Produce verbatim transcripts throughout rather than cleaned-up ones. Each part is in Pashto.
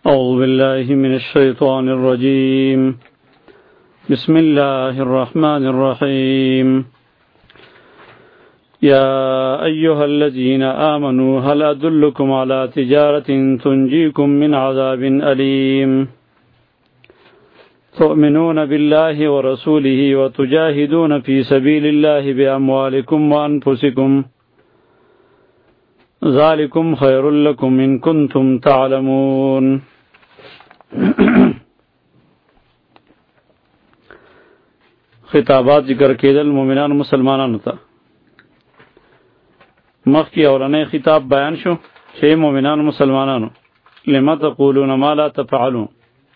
أعوذ بالله من الشيطان الرجيم. بسم الله الرحمن الرحيم. يا أيها الذين آمنوا هل أدلكم على تجارة تنجيكم من عذاب أليم تؤمنون بالله ورسوله وتجاهدون في سبيل الله بأموالكم وأنفسكم ذلكم خير لكم إن كنتم تعلمون. خطابات ذکر کېدل مومنان مسلمانانو ته. مخکې اولنی خطاب بیان شو چې مومنان مسلمانانو لما تقولون ما لا تفعلون،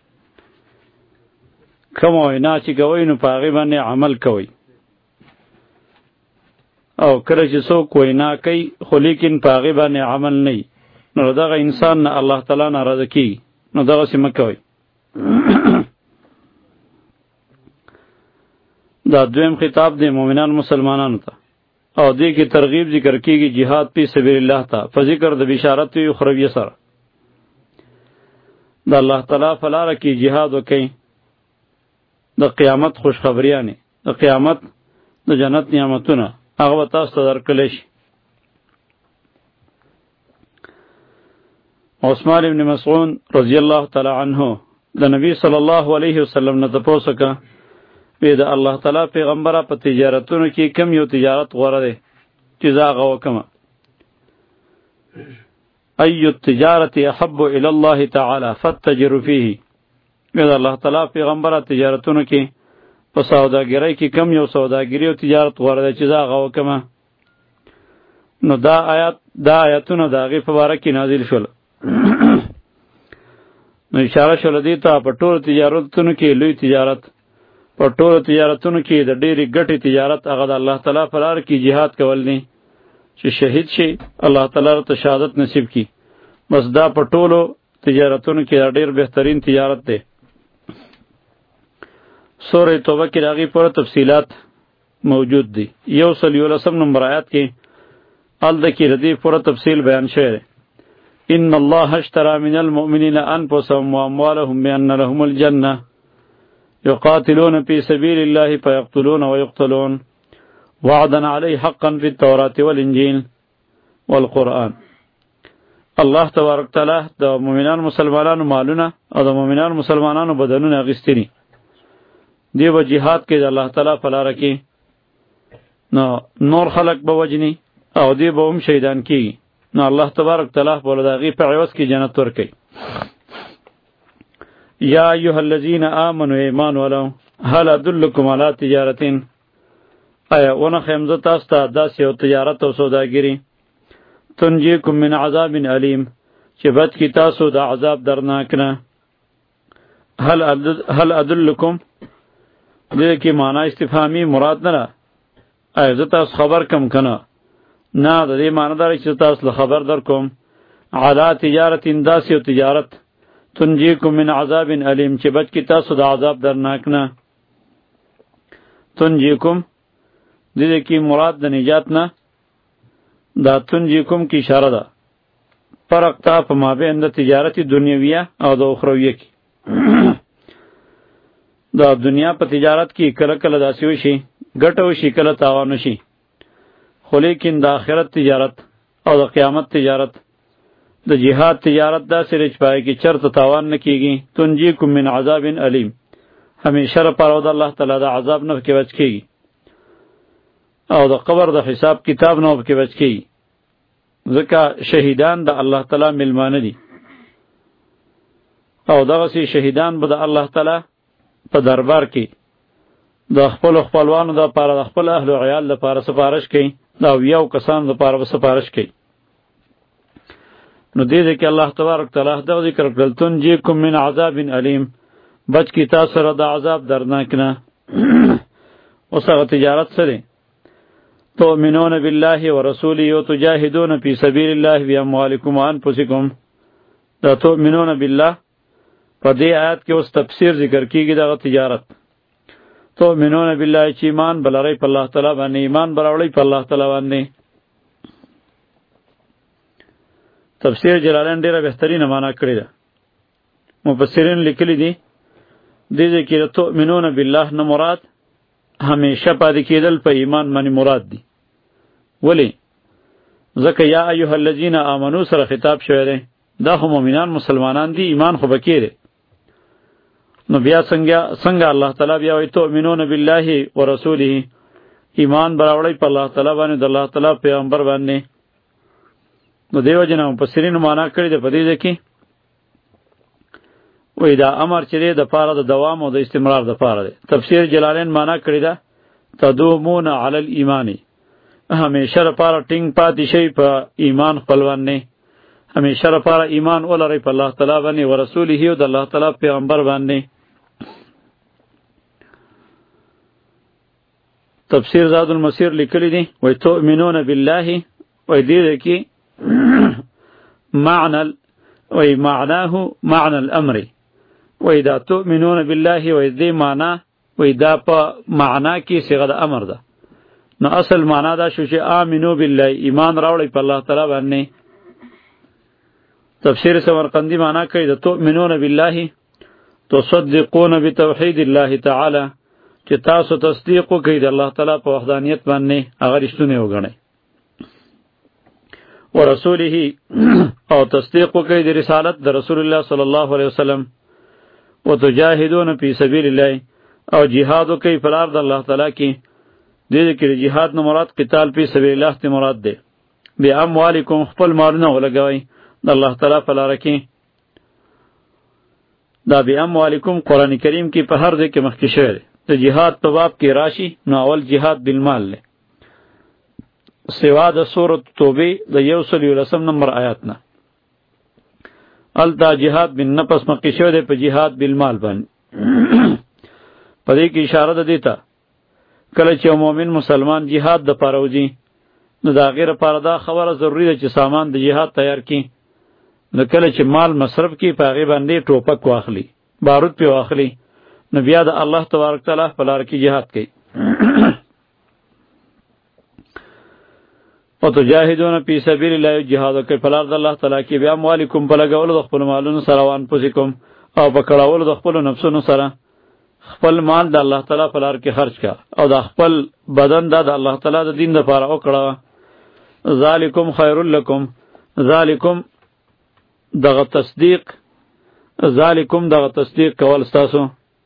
کوم وینا چې کوئ نو په هغې باندې عمل کوئ، او کله چې څوک وینا کوي خو لیکن په هغې باندې عمل نه وي، نو دغه انسان نه الله تعالی ناراضه کېږي، نو دغسې مه کوئ. دا دویم خطاب دی مومنان مسلمانانو ته، او دې کې ترغیب ذکر کېږي جهاد فی سبیل الله ته په ذکر د بشارت اخرویه سره. د الله تعالی په لاره کې جهاد وکئ، د قیامت خوشخبریانې، د قیامت د جنت نعمتونه هغه به تاسو ته درکړلی شي. عثمان ابن مسعود رضی الله تعالی عنه د نبی صلی الله علیه وسلم نه تپوس وکړه، وی د الله تعالی پیغمبره په تجارتونو کې کم یو تجارت غوره دی چې زه هغه وکړم؟ ای التجارة احب الی الله تعالی فاتجروا فیه. وی د الله تعالی پیغمبره تجارتونو کې په سوداګرۍ کې کم یو سوداګري او تجارت غوره دی چې زه هغه وکړم؟ نو دا آیات دا آیاتونه د هغې په باره کې نازل شول. نو اشاره شوله دې ته په ټولو تجارتونو کې لوی تجارت، په ټولو تجارتونو کې د ډېرې ګټې تجارت هغه د الله تعالی په لاره کې جهاد کول دی چې شهید شي الله تعالی ته شهادت نصیب کړي. بس دا په ټولو تجارتونو کې دا ډېر بهترین تجارت دی. سورہ توبه کې د هغې پوره تفصیلات موجود دي. یو سل یولسم نمبر آیات کې هلته کې د دې پوره تفصیل بیان شوی دی. ان الله اشترى من المؤمنین انفسهم واموالهم بان لهم الجنه يقاتلون في سبيل الله فيقتلون ويقتلون وعدا عليه حقا في التوراة والانجيل والقرآن. الله تبارک تعالی د مؤمنان مسلمانانو مالونه او د مؤمنان مسلمانانو بدنونه اخیستي دي. دی به جهاد کې د الله تعالی په لاره کې نو نور خلق به وجني او دی به هم شهیدان کېږي، نو الله تبارک تعالی به له هغې په عوض کې جنت ورکوي. یا ایها الذین آمنوا ایمان ولو هل ادلکم علی تجارت، آیا ونښیم زه تاسو ته داسې یو تجارت او سوداګري تنجیکم من عذاب علیم چې بچ کي تاسو د عذاب درناک نه. هل هل ادلکم دې کې معنا استفهامی مراد نه ده، آیا زه تاسو خبر کم کنه؟ نه، د دې معنا دا چې تاسو له خبر در کوم علی تجارت داسې یو تجارت تنجیکم من عذاب علیم چې بچ کی تاسو د عذاب درناک نه. تنجیکم دې کې مراد د نجات نه، دا تنجیکم کی اشاره ده. فرق تا په مابین د تجارت دنیویه او د اخرویه کې. دا دنیا په تجارت کې کله کله داسې وشي ګټه وشي کله تاوان وشي، خو لیکن د آخرت تجارت او د قیامت تجارت د جهاد تجارت داسې دی چې په هغې کې چېرته تاوان نه کېږي. تنجیکم من عذاب علیم، همیشه لپاره د الله تعالی د عذاب نه پکې بچ کېږي او د قبر د حساب کتاب نه پکې بچ کېږي، ځکه شهیدان د الله تعالی میلمانه دي، او دغسې شهیدان به د الله تعالی په دربار کې د خپلو خپلوانو دپاره د خپل اهل و عیال دپاره سفارش کوي، د اویاو کسانو دپاره به سفارش کوي. نو دې دې کې الله تبارک تعالی دغه ذکر کړل تنجیکم من عذاب علیم، بچ کی تاسو سره د عذاب درناک نه. اوس هغه تجارت څه دی؟ تؤمنون بالله ورسوله وتجاهدون فی سبیل الله باموالکم وانفسکم. دا تؤمنون بالله په دې آیات کې اوس تفسیر ذکر کیږي دغه تجارت. تؤمنون بالله چې ایمان بلرئ په الله تعالی باندې، ایمان براوړئ په الله تعالی باندې. تفسیر جلالین ډیره بهترینه معنا کړې ده. مفسرین لیکلی دي دې ځکه تؤمنون بالله نه مراد همیشه پاتې کېدل په ایمان باندې مراد دي. ولی ځکه یا ایها الذین آمنو سره خطاب شوی دی، دا خو مؤمنان مسلمانان دي، ایمان خو بکې دی. نو بیا څنګه څنګه الله تعالی بیا وایي تؤمنون بالله ورسوله، ایمان براوړی په الله تعالی باندې د الله تعالی پیغمبر باندې. نو دیو جنا مفسرین معنا کړی دی په دې کې وای دا امر چې د پاره د دوام او د استمرار د پاره دی. تفسیر جلالین معنا کړی دا تدومون علی الایمان، همیشه لپاره ټینګ پاتې شي په ایمان خپل باندې، همیشه لپاره ایمان ولرئ په الله تعالی باندې او رسوله او د الله تعالی پیغمبر باندې. تفسیر زاد المسیر لیکلی دی وای تؤمنون بالله، وای دې کې معنی وای معناه معنی الامر، وای دا تؤمنون بالله وای دې معنا وای دا په معنا کې صيغه د امر ده. نو اصل معنا دا شو چې آمنو بالله، ایمان راوړی په الله تعالی باندې. تفسیر سمرقندی معنا کوي د تؤمنون بالله تصدقون بتوحید الله تعالی، چې تاسو تصدیق وکړئ د الله تعالی په وحدانیت باندې، هغه رښتونه وګڼئ. ورسوله او تصدیق وکړئ د رسالت د رسول الله صلی الله علیه وسلم. وتجاهدون فی سبیل الله، او جهاد وکړئ په لار د الله تعالی کې. دې کې جهاد نو مراد قتال فی سبیل الله ته مراد ده. بیا اموالکم خپل مالونه ولګوئ د الله تعالی په لار کې. دا بیا اموالکم قرآن کریم کې په هر ځای کې مخکې شوی دی. د جهاد په باب کې راشي نو اول جهاد بالمال له سوا د سورۃ توبه د یو سل یولسم نمبر آیات نه الدا جهاد بالنفس مخکې شوی دی په جهاد بالمال باندې. په دې کې اشاره ده دیتا کله چې مؤمن مسلمان جهاد د پاره وځي نو دا غیر پاره دا خبره ضروری ده چې سامان د جهاد تیار کړي. نو کله چې مال مصرف کړي په هغې باندې ټوپک واخلي، بارود پې واخلي، نو بیا د الله تبارک تعالی په لار کې جهاد کوي. وتجاهدون فی سبیل الله، جهاد کوي په لار د الله تعالی کې. بیا اموالکم په لګولو د خپلو مالونو سره، وانفسکم او په کړاولو د خپلو نفسونو سره. خپل مال د الله تعالی په لار کې خرج کا، او د خپل بدن دا د الله تعالی د دین لپاره وکړه. ذالکم خیر لکم، ذالکم دغه تصدیق، ذالکم دغه تصدیق کول ستاسو،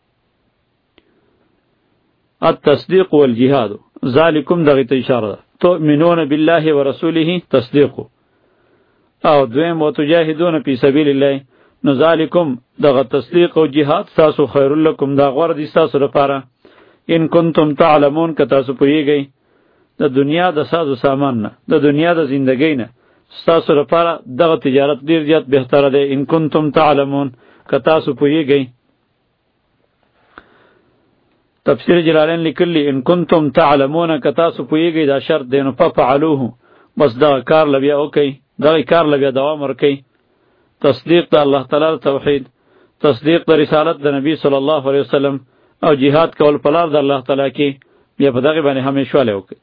التصدیق والجهاد، ذالکم دغه ته اشاره ده. تؤمنون بالله ورسوله تصدیق، او دویم وتجاهدون فی سبیل الله، نو ذالکم دغه تصدیق او جهاد تاسو خیر لکم، دا غوړه دي تاسو لپاره. ان کنتم تعلمون، که تاسو پوهیږئ د دنیا د سازو سامان نه، د دنیا د زندګۍ نه تاسو لپاره دغه تجارت ډیر زیات بهتره دی. ان کنتم تعلمون، که تاسو پوهیږئ. تفسیر جلالین لیکلی ان کنتم تعلمون، که تاسو پوهیږئ دا شرط دی، نو ففعلوه، بس دغه کار لبیا وکئ، دغه کار لبیا دوام ورکئ. تصدیق د الله تعالی توحید، تصدیق د رسالت د نبی صلی الله علیه وسلم، او جهاد کول په لار د الله تعالی کې. بیا په دغه باندې همیشواله وکړئ.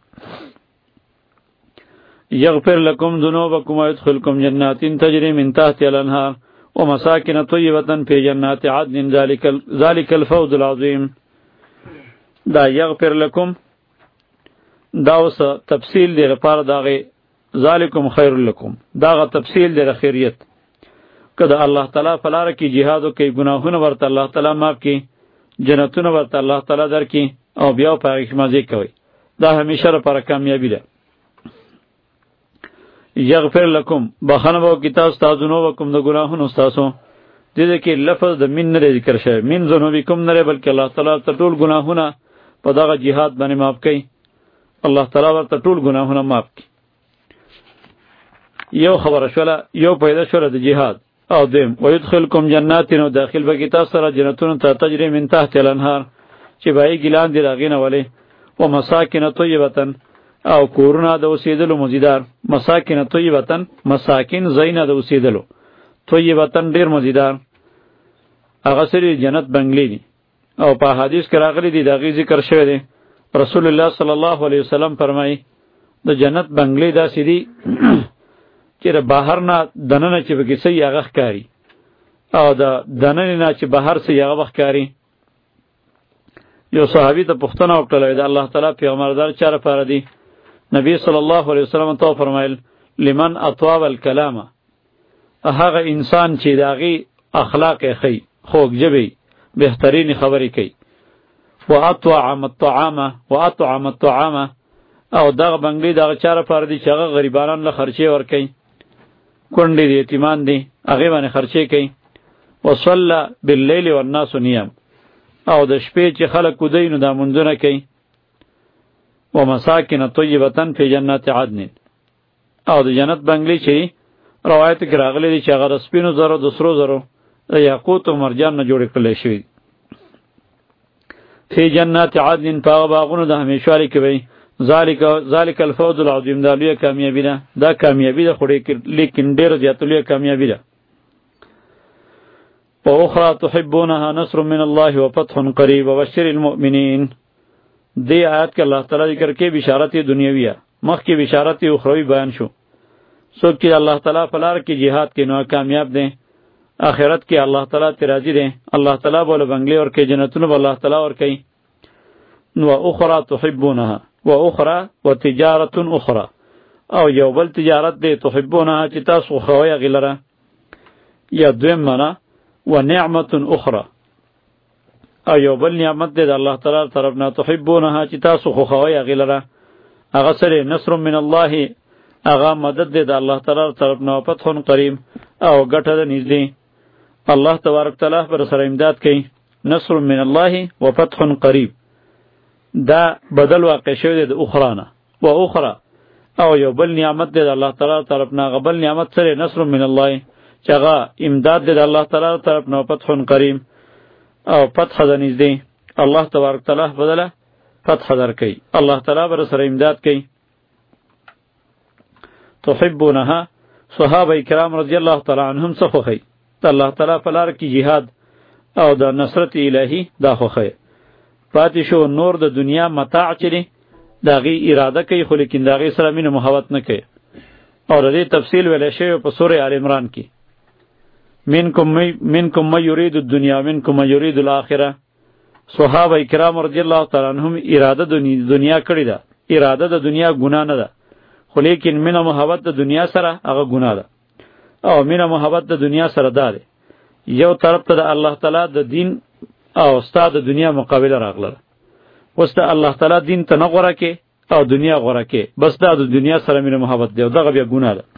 یغفر لکم ذنوبکم ويدخلکم جنات تجری من تحتها الانهار ومساکن طیبة فی جنات عدن ذلک الفوز العظیم. دا یغفر لکم دا اوس تفصیل دی لپاره داغه ذالکم خیر لکم، داغه تفصیل دی خیریت. کله الله تعالی په لار کې جهاد وکي، ګناهونه ورته الله تعالی معاف کړي، جنتونه ورته الله تعالی درکړي، او بیا په هغه کې مزه کوي. دا همیشه لپاره کامیابی ده. یغفر لکم، بخنه وو کی تاسو تاسو نو وکم د ګناهونو تاسو. دې کې لفظ د من نه ذکر شوی، من ذنوبکم نه، بلکې الله تعالی ته ټول ګناهونه په دغه جهاد باندې معاف کړي. الله تعالی ورته ټول ګناهونه معاف کړي. یو خبره شوله، یو پیدا شوله د جهاد. او دیم ويدخلکم جنات، نو داخل به کی تاسو سره جنتونو ته تجری من تحت الانهار، چې بای ګلان دی راغینه ولی. و مساکن طیبه، او کورونه د اوسېدلو مزیدار. مساکن طیبه، مساکن زینه د اوسېدلو، طیبه ډیر مزیدار. هغه سری جنت بنگلی دي، او په حدیث کې راغلی دی دغه ذکر شوی دی. رسول الله صلی الله علیه وسلم فرمایي د جنت بنگلی داسې دي چې بهر نه دننه چې به کیسې هغه ښکاری، او د دننه نه چې بهر سي هغه وخت کاری. یو صحابي ته پوښتنه وکړه د الله تعالی پیغمبر دار چاره پاره دی. نبی صلی الله علیه وسلم ته فرمایل لمن اطواب الکلام، هغه انسان چې داغي اخلاق خي خوږ جبي بهترین خبرې کوي. واطعم الطعام واطعم الطعام، او دغه بنگلی دغه چاره پاره دی چې هغه غریبانان له خرچې ور کوي، کونډې دي یتیمان دي هغه باندې خرچې کوي. وصلى بالليل والناس نيام، او د شپې چې خلک ودی نو دا منځونه کوي. ومساکن طیبه فی جنات عدن، او د جنت بنگلی چې روایت کې راغلی دی چې هغه د سپینو زرو د سرو زرو د یاقوت او مرجان نه جوړ کړل شوی. فی جنات عدن، په باغونو د همیشوالي کې وي. ذالک ذالک الفوز العظیم، دا لویه کامیابی ده. دا کامیابی ده خو لیکن ډېره زیاته لویه کامیابی ده. واخرى تحبونها نصر من الله وفتح قریب وبشر المؤمنین. دی آیات کې الله تعالی ذکر کې بشارت دنیویه، مخکې بشارت اخروی بیان شو. څوک چې الله تعالی په لار کې jihad کې نو کامیاب دي، آخرت کې الله تعالی ته راضي دي. الله تعالی بوله بنگلې ور کې جنتونه به الله تعالی ور کوي. نو اخرى تحبونها واخرى وتجاره اخرى، او یو بل تجارت دی تحبونها چې تاسو خوښوي غلره. یا دویم معنا ونعمت اخرى، او یو بل نعمت دی د الله تعالی طرف نه تحبونها چې تاسو خوښوي غلره. هغه سره نصر من الله، هغه مدد دی د الله تعالی طرف نه، فتح قریب او ګټه ده نږدې. الله تبارک تعالی پر سره امداد کوي. نصر من الله وفتح قریب، دا بدل واقع شوی دی د اخرى نه. و اخرى، او یو بل نعمت دی د الله تعالی طرف نه، هغه بل نعمت سره نصر من الله چې هغه امداد دی د الله تعالی طرف نه، فتح قریب او فتح ده نږدې. الله تبارک تعالی بدله فتح درکوي، الله تعالی پر سره امداد کوي. تحبونها، صحابه کرام رضی الله تعالی عنهم څه خوښي؟ د الله تعالی په لار کې jihad او د نصرت الهی دا خوښي. پاتې شو نور د دنیا متاع چې دی داغي اراده کوي، خو لیکن داغي سره مینه محبت نه کوي. او د دې تفصیل ویل شوی په سوره آل عمران کې. منکم منکم من یرید الدنیا منکم من یرید الاخره. صحابه کرام رضی الله تعالی عنهم اراده د دنیا کړی ده. اراده د دنیا ګناه نه ده، خو لیکن مینه محبت د دنیا سره هغه ګناه ده. او مینه محبت د دنیا سره ده. یو طرف ته د الله تعالی د دین او استاد د دنیا مقابله راغله. اوس ته الله تعالی دین ته نه غوړه کې او دنیا غوړه کې، بس دا د دنیا سره مینه محبت دی، او دغه بیا ګناه ده.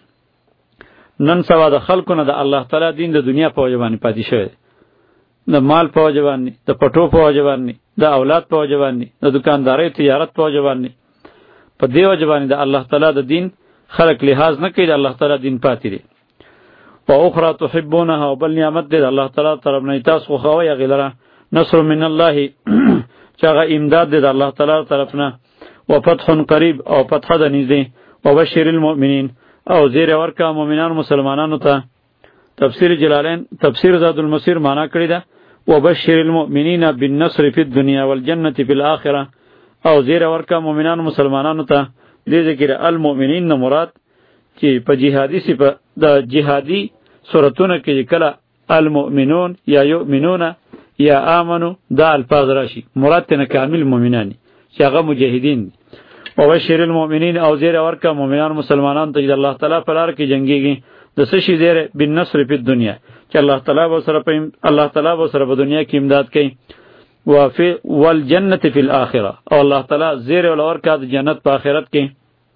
نن سبا د خلکو نه د الله تعالی دین د دنیا په وجه باندې پاتې شوی، د مال په وجه باندې، د پټو په وجه باندې، د اولاد په وجه باندې، د دکاندارۍ تجارت په وجه باندې. په دې وجه باندې د الله تعالی د دین خلق لحاظ نه کوي، د الله تعالی دین پاتې دی. او اخرى تحبونها، او بل نعمت دی د الله تعالی طرف نه تاسو خوښوي غلره. نصر من الله، چې هغه امداد دی د الله تعالی طرف نه. وفتح قریب، او فتح ده نږدې. وبشر المؤمنین، او زیر ورکا مؤمنان مسلمانانو ته. تفسیر جلالین تفسیر زاد المسیر معنا کړی ده وبشر المؤمنین بالنصر فی الدنیا والجنة فی الاخره، او زیر ورکا مؤمنان مسلمانانو ته. دې ذکر المؤمنین نه مراد چې په جهادي صفه د جهادي سورتونه کې کله المؤمنون یا یؤمنون یا آمنو دا الفاظ راشي، مراد ته کامل مؤمنان چې هغه مجاهدین. وبشر المؤمنین، او زیر ورکا مؤمنان مسلمانان ته چې الله تعالی په لار کې جنگيږي. د څه شي زیر بالنصر فی الدنیا، چې الله تعالی به سره په الله تعالی به سره په دنیا کې امداد کوي. وفي والجنة فی الاخره، او الله تعالی زیر ورکا د جنت په آخرت کې.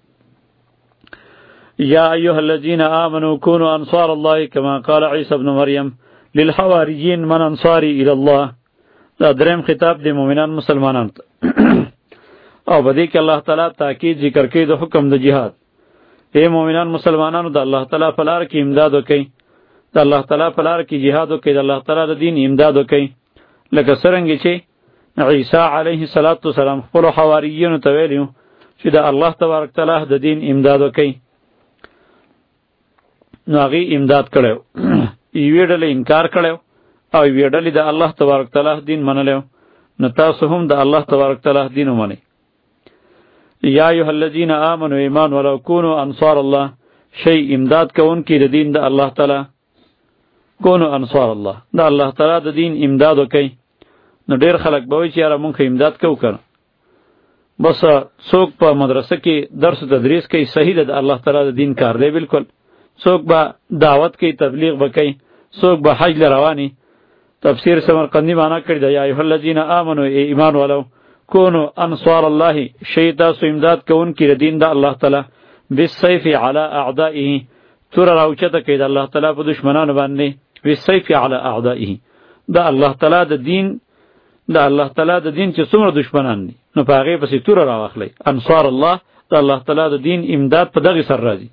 یا ایها الذین آمنوا كونوا انصار الله كما قال عیسی ابن مریم للحواریین من انصاری الی الله. دا دریم خطاب دی مؤمنان مسلمانانو ته. او بدی کې الله تعالی تاکید ذکر کوي د حکم د جهاد. اے مؤمنان مسلمانانو د الله تعالی په لار کې امداد وکړئ، د الله تعالی په لار کې jihad وکړئ، د الله تعالی د دین امداد وکړئ. لکه څرنګه چې عیسی علیه السلام خپل حواریینو ته ویلو چې د الله تبارک تعالی د دین امداد وکړئ، نو هغه امداد کړو. یوې ډلې انکار کړو او یوې ډلې د الله تبارک تعالی دین منلو. نو تاسو هم د الله تبارک تعالی دین ومنئ. یا ایها الذین آمنوا ایمان ولو کونوا انصار الله، شی امداد کوونکی د دین د الله تعالی. کونو انصار الله، دا الله تعالی د دین امداد وکي. نو ډیر خلک به وایي چې یاره مونږ امداد کوو کنه، بس څوک په مدرسه کې درس تدریس کوي، صحیح ده، د الله تعالی د دین کار دی بالکل. څوک به دعوت کوي، تبلیغ به کوي، څوک به حج لرواني. تفسیر سمرقندی معنا کړی دی یا ایها الذین آمنوا ای ایمان ولو کونو انصار الله، شی تاسو امداد کوونکي د دین د الله تعالی، بالسیف علی اعدائه، تور راوچته کوي د الله تعالی په دشمنانو باندې، بالسیف علی اعدائه، د الله تعالی د دین د الله تعالی د دین چې څومره دشمنان دي نو په هغې پسې توره راواخلئ. انصار الله، د الله تعالی د دین امداد په دغې سر راځي.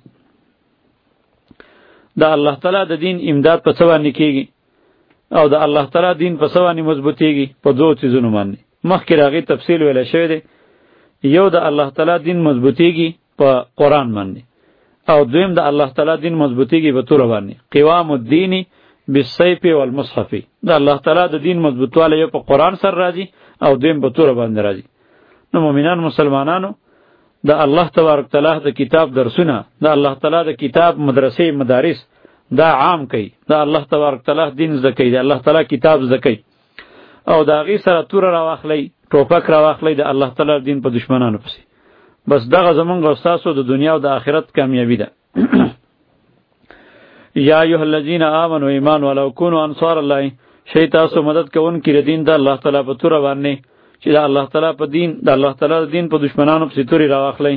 د الله تعالی د دین امداد په څه باندې کېږي او د الله تعالی دین په څه باندې مضبوطېږي؟ په دوو څیزونو باندې. مخکې د هغې تفصیل ویلی شوی دی. یو د الله تعالی دین مضبوطېږي په قرآن باندې، او دویم د الله تعالی دین مضبوطېږي په توره باندې. قوام الدین بالسیف والمصحف، د الله تعالی د دین مضبوطوالی یو په قرآن سره راځي او دویم په توره باندې راځي. نو مؤمنان مسلمانانو د الله تبارک تعالی د کتاب درسونه، د الله تعالی د کتاب مدرسې مدارس دا عام کوي، د الله تبارک تعالی دین زده کوي، د الله تعالی کتاب زده کوي، او د هغې سره توره راواخلئ، ټوپک راواخلئ د الله تعالی دین په دشمنانو پسې. بس دغه زمونږ او ستاسو د دنیا او د آخرت کامیابي ده. یا ایها الذین آمنوا ایمان ولو کونوا انصار الله، شی تاسو مدد کوونکي د دین د الله تعالی په توره باندې چې د الله تعالی په دین د الله تعالی د دین په دشمنانو پسې تورې راواخلئ.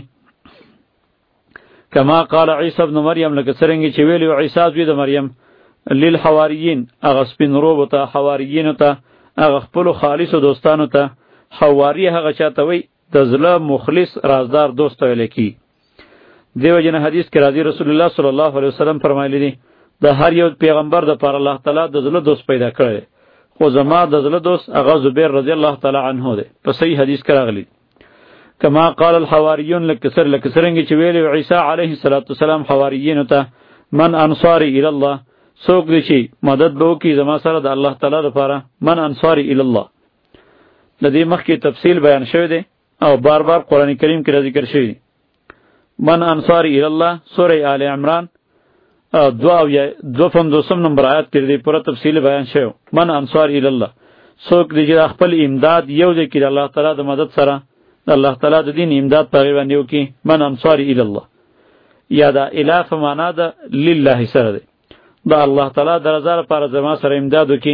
کما قال عیسی ابن مریم، لکه څرنګه چې ویلی و عیسی زوی د مریم، للحواریین، هغه سپین روبو ته، حواریینو ته، هغه خپلو خالصو دوستانو ته. حواری هغه چاته وی د زړه مخلص رازدار دوست ویل کی. دیو جن حدیث کې راځي رسول الله صلی الله علیه وسلم فرمایلی دي د هر یو پیغمبر د پر الله تعالی د زړه دوست پیدا کړی، خو زما د زړه دوست هغه زبیر رضی الله تعالی عنه دی. په صحیح حدیث کې راغلی. کما قال الحواریون، لکسر لکسرنګ چې ویلی عیسی علیه السلام حواریین ته، من انصاری الی الله، څوک دی چې مدد به وکړي زما سره د الله تعالی لپاره. من انصاری الی الله د دې مخکې تفصیل بیان شوی دی او بار بار قرآن کریم کې ذکر شوی دی. من انصاری الی الله، سوره آل عمران دو او دو پنځوسم نمبر آیات کې دې پوره تفصیل بیان شوی. من انصاری الی الله، څوک دی چې خپل امداد یو ځای کې د الله تعالی د مدد سره د الله تعالی د دین امداد په هغې باندې وکړي. من انصاری الی الله، یا دا اله په معنا ده لله سره دی، د الله تعالی د رضا لپاره زما سره امداد وکړي.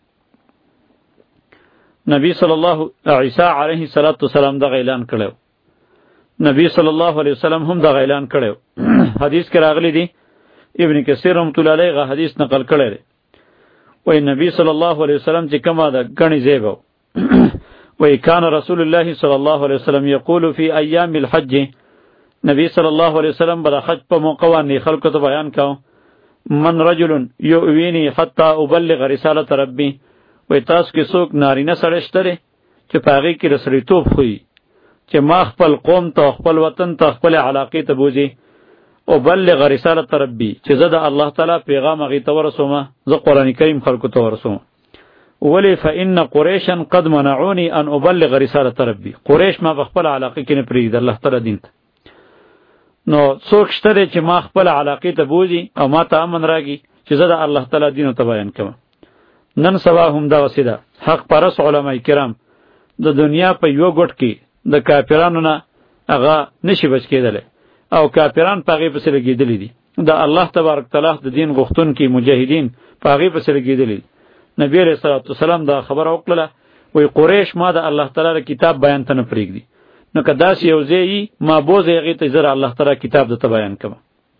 نبی صلی الله عیسی علیه السلام دغه اعلان کړی. نبی صلی الله علیه وسلم هم دغه اعلان کړی. حدیث کې راغلی دی، ابن کثیر رحمۃ اللہ علیہ غا حدیث نقل کړی دی. وای نبی صلی الله علیه وسلم چې کومه ده غنی زیبو وای کان رسول الله صلی الله علیه وسلم یقول فی ایام الحج، نبی صلی الله علیه وسلم بر حج په موقع باندې خلکو ته بیان کاو، من رجل یؤوینی حتی ابلغ رسالت ربی، وای تاسو کې څوک نارینه سړی شته دی چې په هغې کې رسولیتوب ښیي چې ما خپل قوم ته، خپل وطن ته، خپل علاقې ته بوځي. ابلغ رسالت ربی، چې زه د الله تعالی پیغام هغې ته ورسومه، زه قرآن کریم خلکو ته ورسوم. ولی فإن قریشا قد منعونی ان ابلغ رسالت ربی، قریش ما په خپل علاقې کې نه پرېږدي الله تعالی دین ته. نو څوک شته دی چې ما خپل علاقې ته بوځي او ما ته امن راږي چې زه د الله تعالی دین ته بیان کوم. نن سبا هم دا وسې ده، حق پرست علما کرام د دنیا په یو ګوټ کې د کافرانو نه هغه نشي بچ کېدلی، او کافران په هغې پسې لګېدلي دي. د الله تبارک تعالی د دین غوښتونکي مجاهدین په هغې پسې لګېدلي دي. نبی علیه الصلاة والسلام دا خبره وکړله، وایي قریش ما د الله تعالی کتاب بیان ته نه پرېږدي، نو که داسې یو ځای یي ما بوځئ هغې ته زه الله تعالی کتاب درته بیان کوم.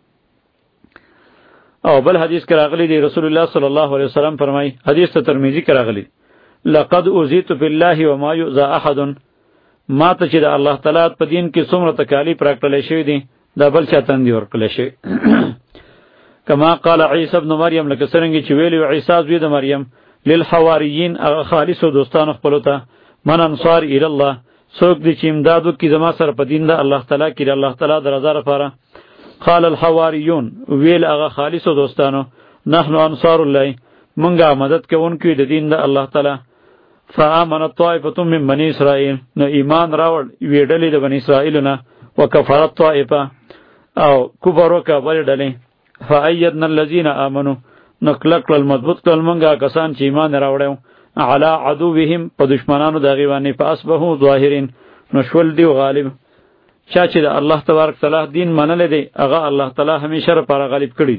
او بل حدیث کې راغلی دی، رسول الله صلی الله علیه وسلم فرمایي، حدیث ته ترمذی کې راغلی، لقد اوذیت فی الله وما یؤذى احد، ما ته چې د الله تعالی په دین کې څومره تکالیف راکړلی شوي دي دا بل چا ته نه دي ورکړلی شوي. کما قال عیسی ابن مریم، لکه څرنګه چې ویلي و عیسی زوی د مریم، للحواریین، هغه خالصو دوستانو خپلو ته، من انصار الی الله، څوک دی چې امداد وکړي زما سره په دین د الله تعالی کې د الله تعالی د رضا لپاره. قال الحواریون، ویل هغه خالصو دوستانو، نحن انصار الله، مونږه مدد کوونکي د دین د الله تعالی. فآمنت طائفة من بني اسرائیل، نو ایمان راوړ یوې ډلې د بني اسرائیلو نه، وکفرت طائفه، او کفر وکړه بلې ډلې. فأیدنا الذین آمنوا، نو کلک کړل مضبوط کړل مونږه کسان چې ایمان راوړل علی عدوهم په دشمنانو د هغې باندې فاصبحوا ظاهرین نو شول دی غالب. چا چې د الله تبارک تعالی دین منلی دی هغه الله تعالی همیشه لپاره غالب کړي.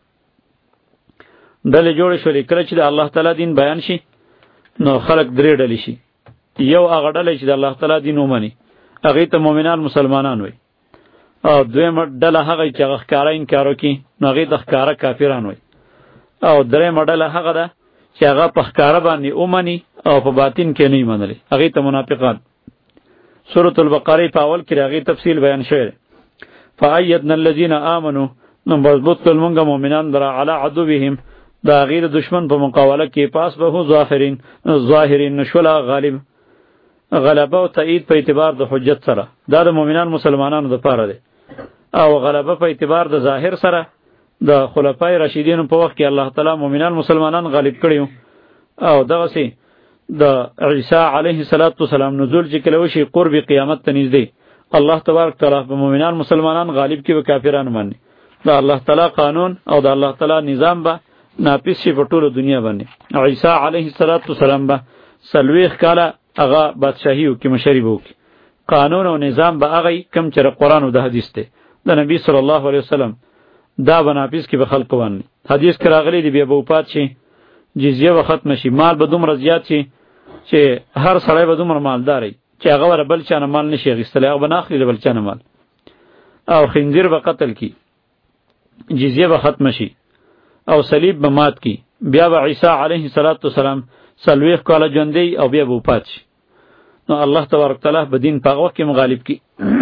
ډلې جوړې شولې. کله چې د الله تعالی دین بیان شي نو خلق درې ډلې شي. یو هغه ډله چې د الله تعالی دین ومني هغې ته مؤمنان مسلمانان وي، او دویمه ډله هغه چې هغه ښکاره انکار وکړي نو هغې ته ښکاره کافران وي، او درېیمه ډله هغه ده چې هغه په ښکاره باندې ومني او په باطن کې نه یې منلی هغې ته منافقان. سورة البقره په اول کې د هغې تفصیل بیان شوی دی. فأیدنا الذین آمنوا نو مضبوط کړل مونږه مؤمنان لره علی عدوهم د هغې د دشمن په مقابله کې فاصبحوا ظاهرین ظاهرین نو شول غالب. غلبه او تایید په اعتبار د حجت سره دا د مؤمنان مسلمانانو دپاره دی، او غلبه په اعتبار د ظاهر سره د خلفای راشدینو په وخت کې الله تعالی مؤمنان مسلمانان غالب کړي. او دغسې د عیسی علیه السلام نزول چې کله وشي قرب قیامت ته نږدې الله تبارک تعالی په مؤمنان مسلمانان غالب کړي و کافران باندې. د الله تعالی قانون او د الله تعالی نظام به ناپیس شي په ټوله دنیا باندې. عیسی علیه السلام به څلوېښت کاله هغه بادشاهي وکړي، مشري به وکړي، قانون او نظام به هغه کم چې قرآن او د حدیث دی د نبی صلی الله علیه وسلم دا به ناپیس کړي به خلقو باندې. حدیث کې راغلی دی بیا به وفات شي، جزیه به ختمه شي، مال به دومره زیات شي چې هر سړی به دومره مالدار وي چې هغه به بل چا نه مال نشي اخیستلی، هغه به نه اخلي د بل چا نه مال، او خنزیر به قتل کړي، جزیه به ختمه شي او صلیب به مات کړي. بیا به عیسی علیه السلام څلوېښت کاله ژوندی او بیا به وفات شي. نو الله تبارک تعالی به دین په هغه وخت کې مغالب کړي.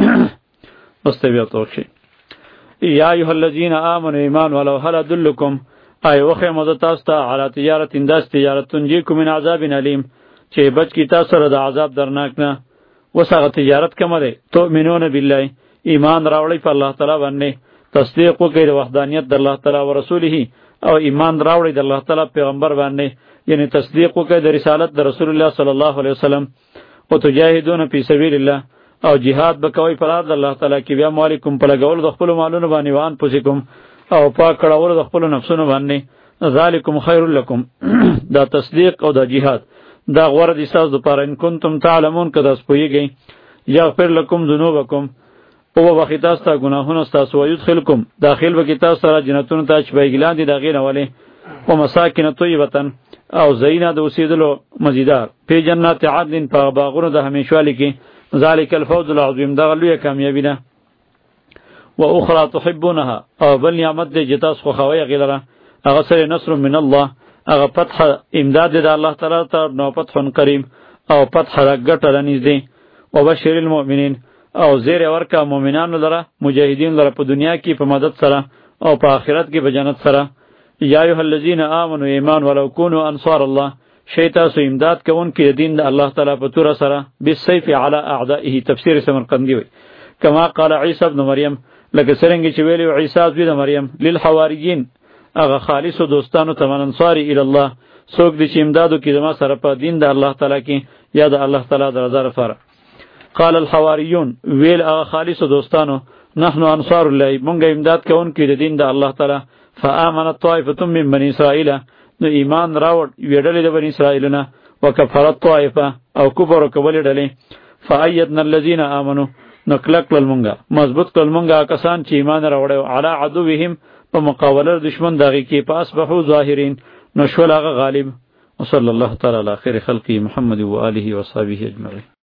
اوس ته بیا توق شي. یا ایها الذین آمنوا ایمان ولو هل ادلکم ای وخیم زه تاسو ته علی تجارت انداز تجارت تنجیکم من عذاب علیم چې بچ کی تاسو سره د عذاب درناک نه. اوس هغه تجارت کومه دی؟ تؤمنون بالله ایمان راوړئ په الله تعالی باندې، تصدیق وکړئ د وحدانیت د الله تعالی او رسوله، او ایمان راوړئ د الله تعالی پیغمبر باندې، یعنی تصدیق وکړئ د رسالت د رسول الله صلی الله علیه وسلم. او تجاهدون فی سبیل الله او جهاد بکوي په لار د الله تعالی کې، بیا مالکم په لګولو د خپل مالونو باندې وان پوسیکم او پاک کړهولو د خپل نفسونو باندې، ذالکم خیر لکم دا تصدیق او دا جهاد دا غوره دي ستاسو دپاره ان کنتم تعلمون که تاسو پوهیږئ. یغفر لکم ذنوبکم او ببخښي تاسو ته ګناهونه ستاسو، ویدخلکم داخل به کړي تاسو سره جنتونو ته چې بیګې لاندې د هغې نه ولې، ومساکن طیبة او زینا د اوسېدلو مزیدار، فی جنات عدن په باغونو د همیشوالي کې، ذلک الفوز العظیم دغه لویه کامیابي ده. و اخرى تحبونها او بل نعمت دی چې تاسو خوښوئ هغې لره، هغه سره نصر من الله هغه فتح امداد دی د الله تعالی ته، نو فتح کریم او فتح را ګټه را نږدې. وبشر المؤمنین او زیر ورکه مؤمنانو لره مجاهدین لره په دنیا کې په مدد سره او په آخرت کې په جنت سره. یا ایها الذین آمنوا ایمان ولو کونوا انصار الله شی تاسو امداد کوونکي د دین د الله تعالی په توره سره، بالسیف علی اعدائه تفسیر سمرقندی وی. کما قال عیسی ابن مریم لکه څرنګه چې ویلی عیسی زوی د مریم للحواریین هغه خالصو دوستانو ته، من انصاری الی الله څوک دی چې امداد وکړي زما سره په دین د الله تعالی کې یا د الله تعالی د رضا لپاره. قال الحواریون ویل هغه خالصو دوستانو نحن انصار الله مونږ امداد کوونکي د دین د الله تعالی. فآمنت طائفة من بني اسرائیل نو ایمان راوړ یوې ډلې د بني اسرائیل نه، وکفرت طائفه او کفر وکولې ډلې. فأیدنا الذین آمنوا نو کلک کړل مونږه مضبوط کړل مونږه کسان چې ایمان راوړی علی عدوهم په مقابله دشمن د هغې کې، فاصبحوا ظاهرین نو شول هغه غالب. وصلی الله تعالی علی خیر خلقه محمد و آله و صحبه اجمعین.